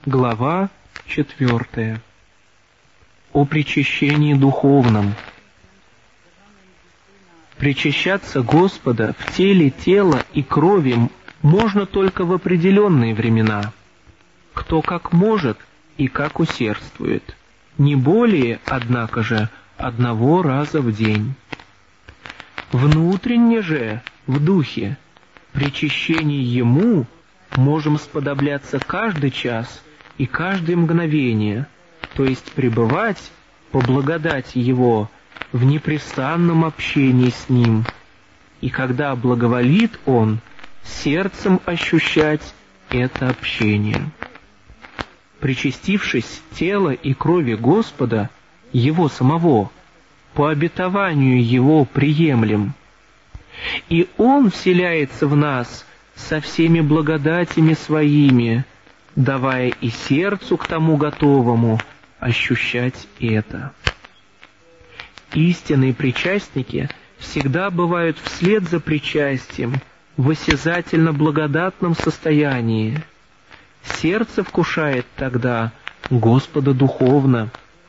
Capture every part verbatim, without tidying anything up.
Глава четвертая. О причащении духовном. Причащаться Господа в теле, тела и крови можно только в определенные времена. Кто как может и как усердствует. Не более, однако же, одного раза в день. Внутренне же, в духе, причащении Ему можем сподобляться каждый час и каждое мгновение, то есть пребывать по благодати Его в непрестанном общении с Ним, и когда благоволит Он, сердцем ощущать это общение. Причастившись тела и крови Господа, Его самого, по обетованию Его приемлем, и Он вселяется в нас со всеми благодатями Своими, давая и сердцу к тому готовому ощущать это. Истинные причастники всегда бывают вслед за причастием в осязательно-благодатном состоянии. Сердце вкушает тогда Господа духовно.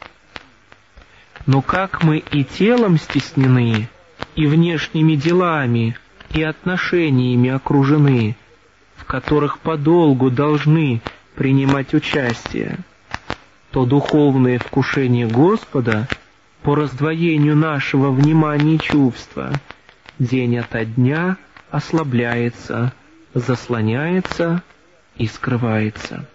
Но как мы и телом стеснены, и внешними делами, и отношениями окружены, в которых подолгу должны принимать участие, то духовное вкушение Господа по раздвоению нашего внимания и чувства день ото дня ослабляется, заслоняется и скрывается.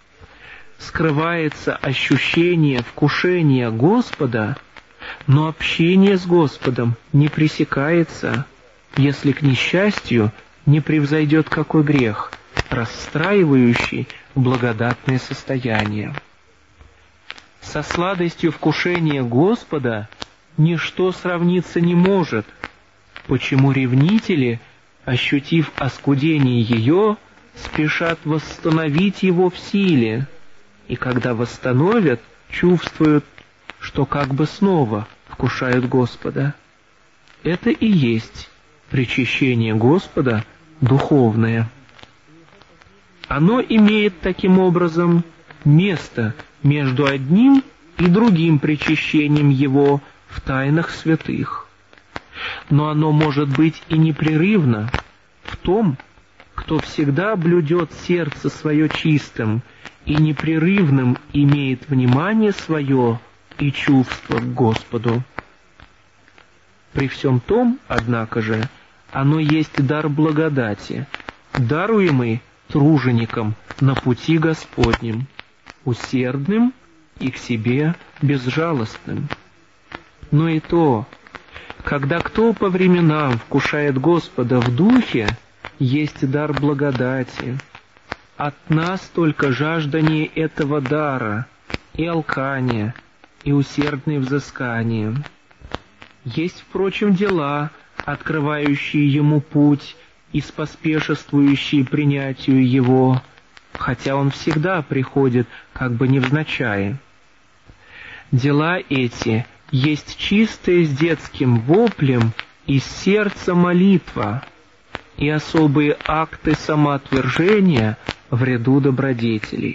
Скрывается ощущение вкушения Господа, но общение с Господом не пресекается, если к несчастью не превзойдет какой грех, расстраивающий благодатное состояние. Со сладостью вкушения Господа ничто сравниться не может, почему ревнители, ощутив оскудение ее, спешат восстановить его в силе, и когда восстановят, чувствуют, что как бы снова вкушают Господа. Это и есть причащение Господа духовное. Оно имеет таким образом место между одним и другим причащением Его в тайнах святых. Но оно может быть и непрерывно в том, кто всегда блюдет сердце свое чистым и непрерывным имеет внимание свое и чувство к Господу. При всем том, однако же, оно есть дар благодати, даруемый труженикам на пути Господнем, усердным и к себе безжалостным. Но и то, когда кто по временам вкушает Господа в духе, есть дар благодати. От нас только жаждание этого дара, и алкание, и усердное взыскание. Есть, впрочем, дела, открывающие ему путь и споспешествующие принятию его, хотя он всегда приходит как бы невзначай. Дела эти есть чистая с детским воплем из сердца молитва и особые акты самоотвержения в ряду добродетелей.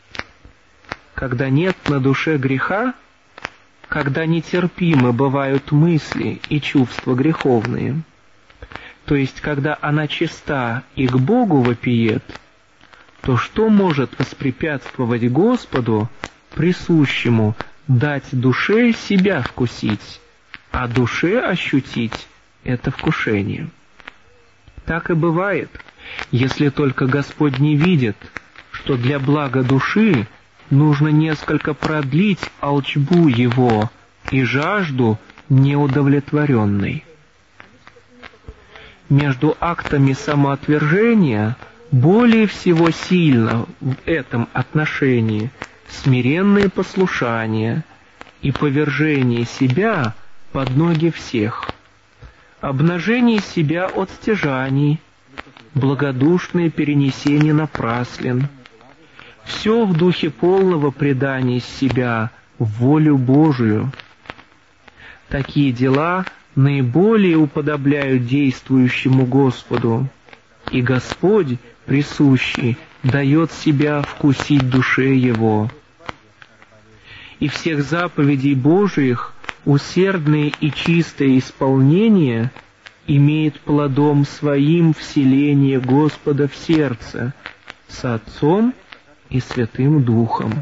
Когда нет на душе греха, когда нетерпимы бывают мысли и чувства греховные, то есть когда она чиста и к Богу вопиет, то что может воспрепятствовать Господу, присущему, дать душе себя вкусить, а душе ощутить это вкушение? Так и бывает, если только Господь не видит, что для блага души нужно несколько продлить алчбу его и жажду неудовлетворенной. Между актами самоотвержения более всего сильно в этом отношении смиренное послушание и повержение себя под ноги всех, обнажение себя от стяжаний, благодушное перенесение напраслин, все в духе полного предания себя в волю Божию. Такие дела наиболее уподобляют действующему Господу, и Господь присущий, дает себя вкусить душе его. И всех заповедей Божиих усердное и чистое исполнение имеет плодом своим вселение Господа в сердце с Отцом и Святым Духом.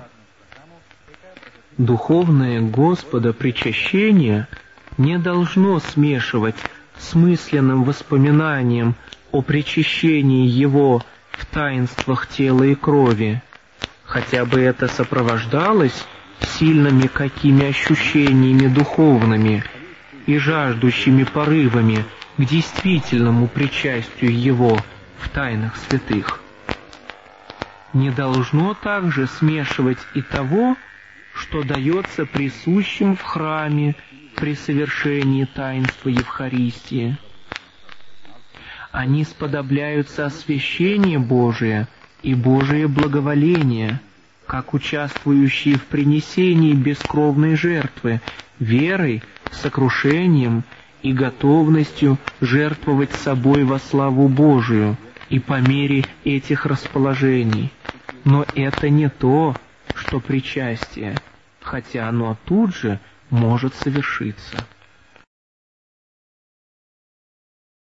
Духовное Господа причащение не должно смешивать с мысленным воспоминанием о причащении Его в таинствах тела и крови, хотя бы это сопровождалось сильными какими ощущениями духовными и жаждущими порывами к действительному причастию Его в тайнах святых. Не должно также смешивать и того, что дается присущим в храме при совершении таинства Евхаристии. Они сподобляются освящение Божие и Божие благоволение, как участвующие в принесении бескровной жертвы, верой, сокрушением и готовностью жертвовать собой во славу Божию и по мере этих расположений. Но это не то, что причастие, хотя оно тут же может совершиться.